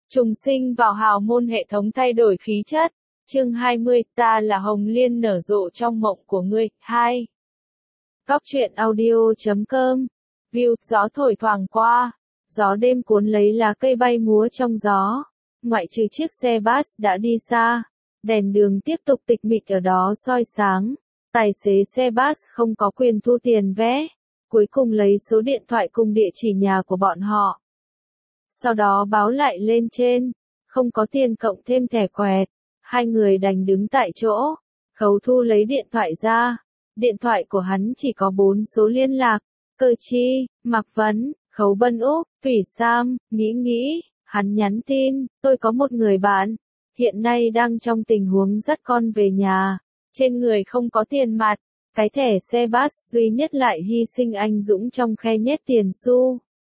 Trùng sinh vào hào môn hệ thống thay đổi khí chất. Chương 20, ta là Hồng Liên nở rộ trong mộng của ngươi. 2. Góc truyện audio.com. View, gió thổi thoảng qua. Gió đêm cuốn lấy lá cây bay múa trong gió. Ngoại trừ chiếc xe bus đã đi xa. Đèn đường tiếp tục tịch mịch ở đó soi sáng. Tài xế xe bus không có quyền thu tiền vé. Cuối cùng lấy số điện thoại cùng địa chỉ nhà của bọn họ. Sau đó báo lại lên trên. Không có tiền cộng thêm thẻ quẹt. Hai người đành đứng tại chỗ. Khấu Thu lấy điện thoại ra. Điện thoại của hắn chỉ có 4 số liên lạc. Cơ Chi, Mạc Vấn, Khấu Bân Úc, Thủy Sam, nghĩ. Hắn nhắn tin, tôi có một người bạn. Hiện nay đang trong tình huống dắt con về nhà. Trên người không có tiền mặt. Cái thẻ xe bus duy nhất lại hy sinh anh dũng trong khe nhét tiền xu.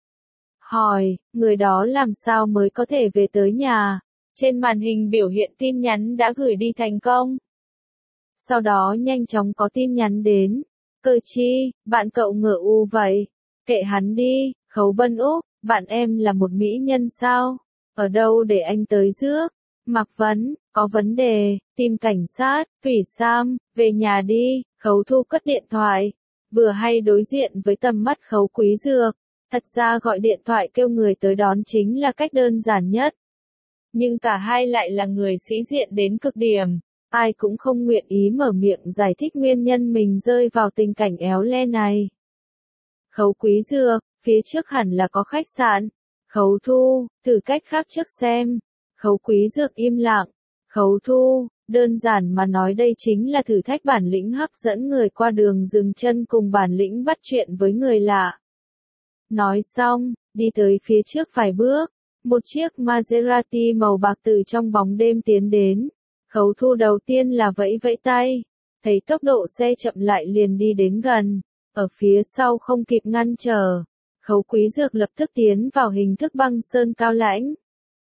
Hỏi, người đó làm sao mới có thể về tới nhà? Trên màn hình biểu hiện tin nhắn đã gửi đi thành công. Sau đó nhanh chóng có tin nhắn đến. Cơ Chi, bạn cậu ngờ u vậy? Kệ hắn đi. Khấu Bân Úc, bạn em là một mỹ nhân sao? Ở đâu để anh tới rước? Mạc Vấn, có vấn đề, tìm cảnh sát. Thủy Sam, về nhà đi. Khấu Thu cất điện thoại. Vừa hay đối diện với tầm mắt Khấu Quý Dược. Thật ra gọi điện thoại kêu người tới đón chính là cách đơn giản nhất. Nhưng cả hai lại là người sĩ diện đến cực điểm. Ai cũng không nguyện ý mở miệng giải thích nguyên nhân mình rơi vào tình cảnh éo le này. Khấu Quý Dược, phía trước hẳn là có khách sạn. Khấu Thu, thử cách khác trước xem. Khấu Quý Dược im lặng. Khấu Thu, đơn giản mà nói đây chính là thử thách bản lĩnh hấp dẫn người qua đường dừng chân cùng bản lĩnh bắt chuyện với người lạ. Nói xong, đi tới phía trước vài bước. Một chiếc Maserati màu bạc từ trong bóng đêm tiến đến. Khấu Thu đầu tiên là vẫy vẫy tay. Thấy tốc độ xe chậm lại liền đi đến gần. Ở phía sau không kịp ngăn trở. Khấu Quý Dược lập tức tiến vào hình thức băng sơn cao lãnh.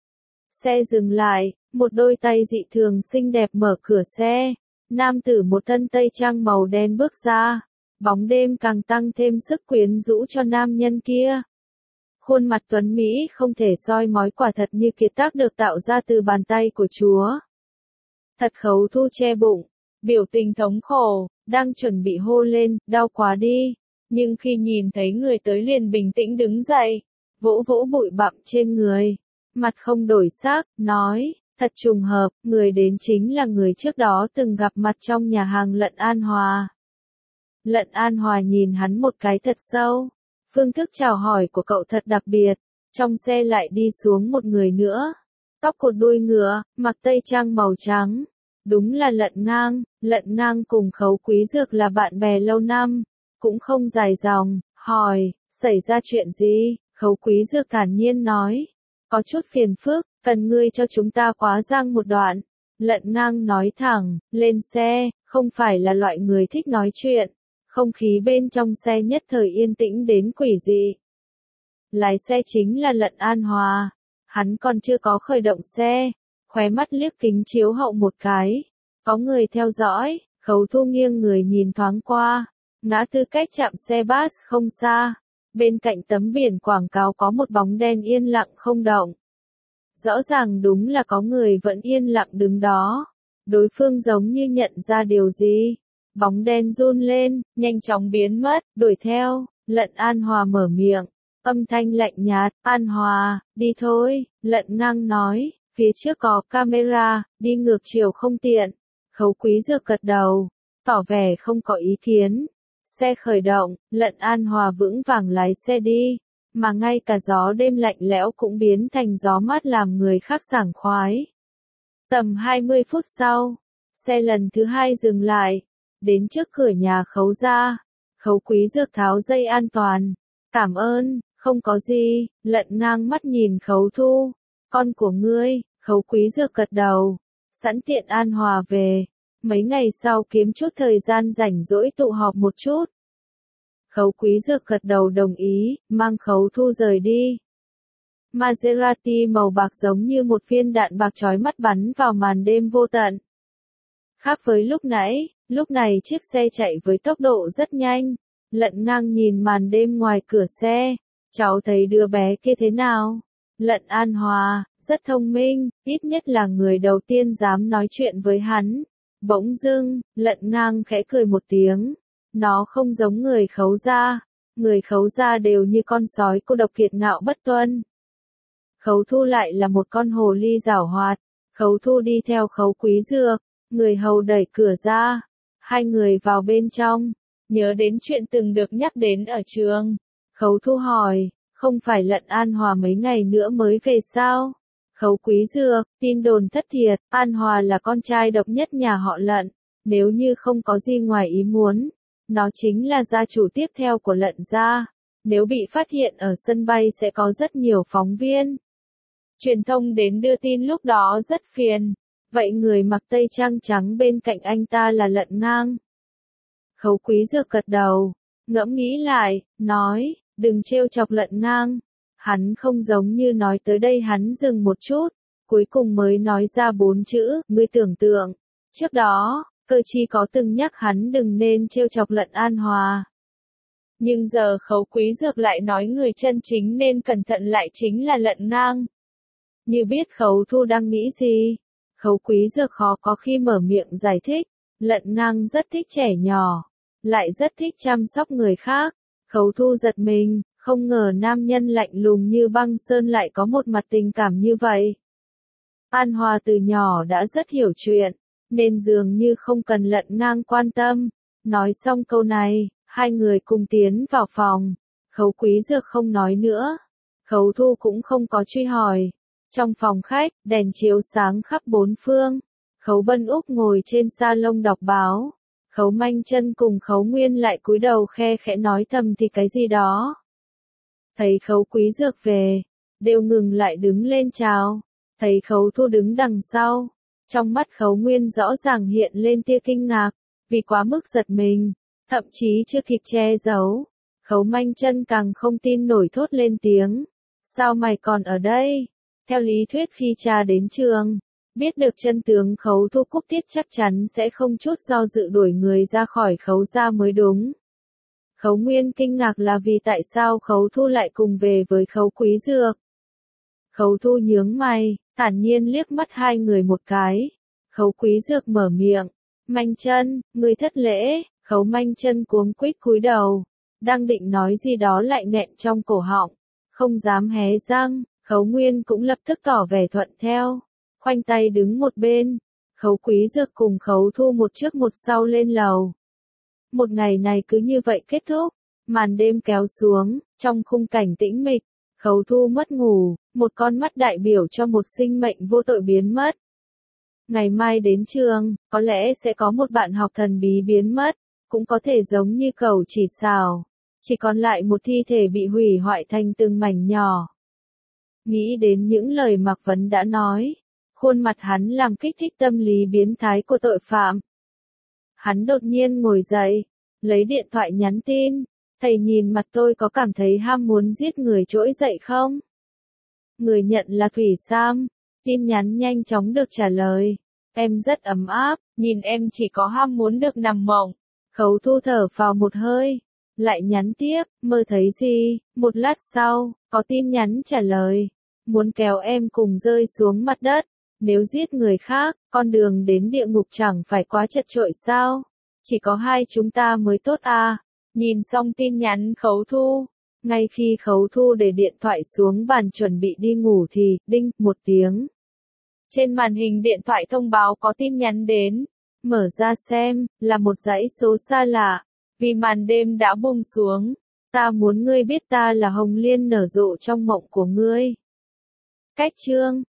Xe dừng lại, một đôi tay dị thường xinh đẹp mở cửa xe. Nam tử một thân tây trang màu đen bước ra. Bóng đêm càng tăng thêm sức quyến rũ cho nam nhân kia. Khuôn mặt tuấn Mỹ không thể soi mói quả thật như kiệt tác được tạo ra từ bàn tay của Chúa. Thật. Khấu Thu che bụng, biểu tình thống khổ, đang chuẩn bị hô lên, đau quá đi. Nhưng khi nhìn thấy người tới liền bình tĩnh đứng dậy, vỗ vỗ bụi bặm trên người. Mặt không đổi sắc, nói, thật trùng hợp, người đến chính là người trước đó từng gặp mặt trong nhà hàng Lận An Hòa. Lận An Hòa nhìn hắn một cái thật sâu. Phương thức chào hỏi của cậu thật đặc biệt. Trong xe lại đi xuống một người nữa. Tóc cột đuôi ngựa, mặc tây trang màu trắng. Đúng là Lận Ngang. Lận Ngang cùng Khấu Quý Dược là bạn bè lâu năm. Cũng không dài dòng. Hỏi, xảy ra chuyện gì? Khấu Quý Dược thản nhiên nói. Có chút phiền phức, cần ngươi cho chúng ta quá giang một đoạn. Lận Ngang nói thẳng, lên xe, không phải là loại người thích nói chuyện. Không khí bên trong xe nhất thời yên tĩnh đến quỷ dị. Lái xe chính là Lận An Hòa. Hắn còn chưa có khởi động xe. Khóe mắt liếc kính chiếu hậu một cái. Có người theo dõi. Khấu Thu nghiêng người nhìn thoáng qua. Ngã tư cách trạm xe bus không xa. Bên cạnh tấm biển quảng cáo có một bóng đen yên lặng không động. Rõ ràng đúng là có người vẫn yên lặng đứng đó. Đối phương giống như nhận ra điều gì. Bóng đen run lên, nhanh chóng biến mất, đuổi theo. Lận An Hòa mở miệng. Âm thanh lạnh nhạt, An Hòa, đi thôi. Lận Ngang nói, phía trước có camera, đi ngược chiều không tiện. Khấu Quý Dược gật đầu, tỏ vẻ không có ý kiến. Xe khởi động, Lận An Hòa vững vàng lái xe đi. Mà ngay cả gió đêm lạnh lẽo cũng biến thành gió mát làm người khác sảng khoái. Tầm 20 phút sau, xe lần thứ hai dừng lại. Đến trước cửa nhà Khấu gia. Khấu Quý Dược tháo dây an toàn. Cảm ơn, không có gì. Lận Ngang mắt nhìn Khấu Thu. Con của ngươi. Khấu Quý Dược gật đầu. Sẵn tiện An Hòa về. Mấy ngày sau kiếm chút thời gian rảnh rỗi tụ họp một chút. Khấu Quý Dược gật đầu đồng ý, mang Khấu Thu rời đi. Maserati màu bạc giống như một viên đạn bạc chói mắt bắn vào màn đêm vô tận. Khác với lúc này chiếc xe chạy với tốc độ rất nhanh. Lận Ngang nhìn màn đêm ngoài cửa xe. Cháu thấy đứa bé kia thế nào? Lận An Hòa, rất thông minh, ít nhất là người đầu tiên dám nói chuyện với hắn. Bỗng dưng, Lận Ngang khẽ cười một tiếng. Nó không giống người Khấu gia. Người Khấu gia đều như con sói cô độc kiệt ngạo bất tuân. Khấu Thu lại là một con hồ ly giảo hoạt. Khấu Thu đi theo Khấu Quý Dược. Người hầu đẩy cửa ra. Hai người vào bên trong. Nhớ đến chuyện từng được nhắc đến ở trường. Khấu Thu hỏi, không phải Lận An Hòa mấy ngày nữa mới về sao? Khấu Quý Dược, tin đồn thất thiệt, An Hòa là con trai độc nhất nhà họ Lận. Nếu như không có gì ngoài ý muốn, nó chính là gia chủ tiếp theo của Lận gia. Nếu bị phát hiện ở sân bay sẽ có rất nhiều phóng viên. Truyền thông đến đưa tin lúc đó rất phiền. Vậy người mặc tây trang trắng bên cạnh anh ta là Lận Ngang. Khấu Quý Dược gật đầu, ngẫm nghĩ lại, nói, đừng trêu chọc Lận Ngang. Hắn không giống như nói tới đây hắn dừng một chút, cuối cùng mới nói ra 4 chữ, ngươi tưởng tượng. Trước đó, Cơ Chi có từng nhắc hắn đừng nên trêu chọc Lận An Hòa. Nhưng giờ Khấu Quý Dược lại nói người chân chính nên cẩn thận lại chính là Lận Ngang. Như biết Khấu Thu đang nghĩ gì, Khấu Quý Dược khó có khi mở miệng giải thích. Lận Ngang rất thích trẻ nhỏ, lại rất thích chăm sóc người khác. Khấu Thu giật mình, không ngờ nam nhân lạnh lùng như băng sơn lại có một mặt tình cảm như vậy. An Hòa từ nhỏ đã rất hiểu chuyện, nên dường như không cần Lận Ngang quan tâm. Nói xong câu này, hai người cùng tiến vào phòng. Khấu Quý Dược không nói nữa. Khấu Thu cũng không có truy hỏi. Trong phòng khách, đèn chiếu sáng khắp bốn phương. Khấu Bân Úc ngồi trên salon đọc báo. Khấu Manh Chân cùng Khấu Nguyên lại cúi đầu khe khẽ nói thầm thì cái gì đó. Thấy Khấu Quý Dược về, đều ngừng lại đứng lên chào. Thấy Khấu Thu đứng đằng sau, trong mắt Khấu Nguyên rõ ràng hiện lên tia kinh ngạc, vì quá mức giật mình, thậm chí chưa kịp che giấu. Khấu Manh Chân càng không tin nổi thốt lên tiếng. Sao mày còn ở đây? Theo lý thuyết khi cha đến trường, biết được chân tướng Khấu Thu Cúc Tiết chắc chắn sẽ không chút do dự đuổi người ra khỏi Khấu gia mới đúng. Khấu Nguyên kinh ngạc là vì tại sao Khấu Thu lại cùng về với Khấu Quý Dược. Khấu Thu nhướng mày, thản nhiên liếc mắt hai người một cái. Khấu Quý Dược mở miệng, Manh Chân, ngươi thất lễ. Khấu Manh Chân cuống quýt cúi đầu, đang định nói gì đó lại nghẹn trong cổ họng, không dám hé răng. Khấu Nguyên cũng lập tức tỏ vẻ thuận theo, khoanh tay đứng một bên. Khấu Quý Dược cùng Khấu Thu một trước một sau lên lầu. Một ngày này cứ như vậy kết thúc, màn đêm kéo xuống, trong khung cảnh tĩnh mịch, Khấu Thu mất ngủ, một con mắt đại biểu cho một sinh mệnh vô tội biến mất. Ngày mai đến trường, có lẽ sẽ có một bạn học thần bí biến mất, cũng có thể giống như Cẩu Chỉ Xào, chỉ còn lại một thi thể bị hủy hoại thành từng mảnh nhỏ. Nghĩ đến những lời Mạc Vấn đã nói, khuôn mặt hắn làm kích thích tâm lý biến thái của tội phạm. Hắn đột nhiên ngồi dậy, lấy điện thoại nhắn tin, thầy nhìn mặt tôi có cảm thấy ham muốn giết người trỗi dậy không? Người nhận là Thủy Sam, tin nhắn nhanh chóng được trả lời. Em rất ấm áp, nhìn em chỉ có ham muốn được nằm mộng. Khấu Thu thở phào một hơi, lại nhắn tiếp, mơ thấy gì? Một lát sau, có tin nhắn trả lời, muốn kéo em cùng rơi xuống mặt đất. Nếu giết người khác, con đường đến địa ngục chẳng phải quá chật chội sao? Chỉ có hai chúng ta mới tốt à? Nhìn xong tin nhắn Khấu Thu, ngay khi Khấu Thu để điện thoại xuống bàn chuẩn bị đi ngủ thì, đinh, một tiếng. Trên màn hình điện thoại thông báo có tin nhắn đến. Mở ra xem, là một dãy số xa lạ. Vì màn đêm đã buông xuống, ta muốn ngươi biết ta là Hồng Liên nở rộ trong mộng của ngươi. Cách chương